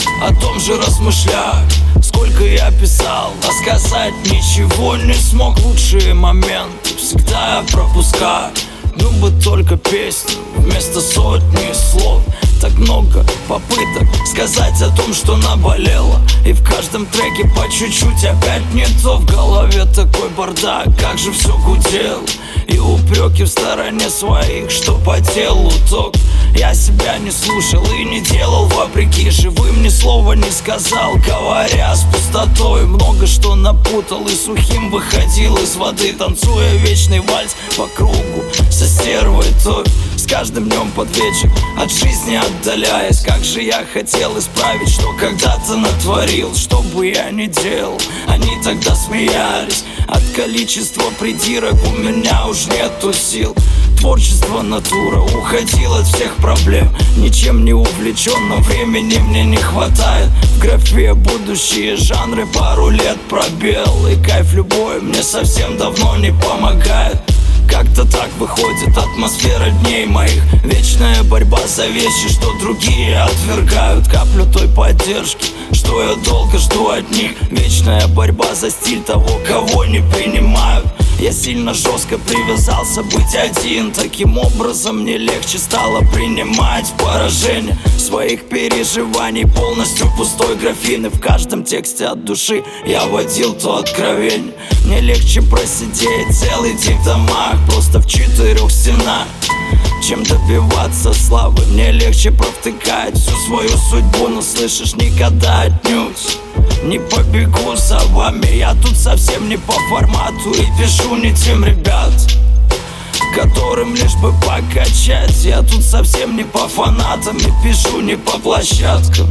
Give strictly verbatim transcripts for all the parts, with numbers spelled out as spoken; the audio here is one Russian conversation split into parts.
о том же размышляю. Сколько я писал, а сказать ничего не смог. Лучшие моменты всегда я пропускаю. Ну бы только песню вместо сотни слов. Так много попыток сказать о том, что наболело, и в каждом треке по чуть-чуть опять не то. В голове такой бардак, как же все гудело, и упреки в стороне своих, что по телу ток. Я себя не слушал и не делал вопреки живым, ни слова не сказал, говоря с пустотой. Много что напутал и сухим выходил из воды, танцуя вечный вальс по кругу со стервой той. С каждым днем под вечер от жизни отдаляясь. Как же я хотел исправить, что когда-то натворил. Что бы я ни делал, они тогда смеялись. От количества придирок у меня уж нету сил. Творчество натура, уходил от всех проблем. Ничем не увлечен, но времени мне не хватает. В графе будущие жанры, пару лет пробел. И кайф любой мне совсем давно не помогает. Как-то так выходит атмосфера дней моих. Вечная борьба за вещи, что другие отвергают. Каплю той поддержки, что я долго жду от них. Вечная борьба за стиль того, кого не принимают. Я сильно жестко привязался быть один. Таким образом мне легче стало принимать поражение своих переживаний. Полностью пустой графин, и в каждом тексте от души я водил то откровение. Мне легче просидеть целый день в домах, просто в четырех стенах, чем добиваться славы. Мне легче провтыкать всю свою судьбу, но слышишь, никогда отнюдь не побегу за вами. Я тут совсем не по формату и пишу не тем ребят, которым лишь бы покачать. Я тут совсем не по фанатам и пишу не по площадкам,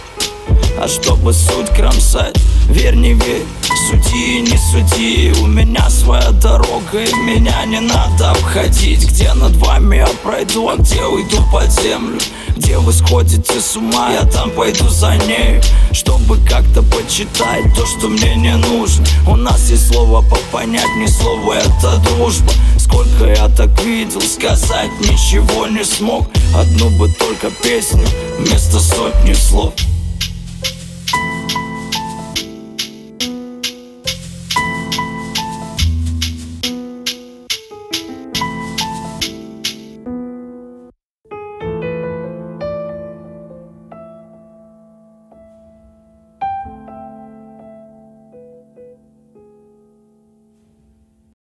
а чтобы суть кромсать. Верь, не верь, суди, не суди. У меня своя дорога, и меня не надо обходить. Где над вами я пройду, а где уйду под землю. Где вы сходите с ума, я там пойду за ней, чтобы как-то почитать то, что мне не нужно. У нас есть слово по понятней, слово это дружба. Сколько я так видел, сказать ничего не смог. Одну бы только песню вместо сотни слов.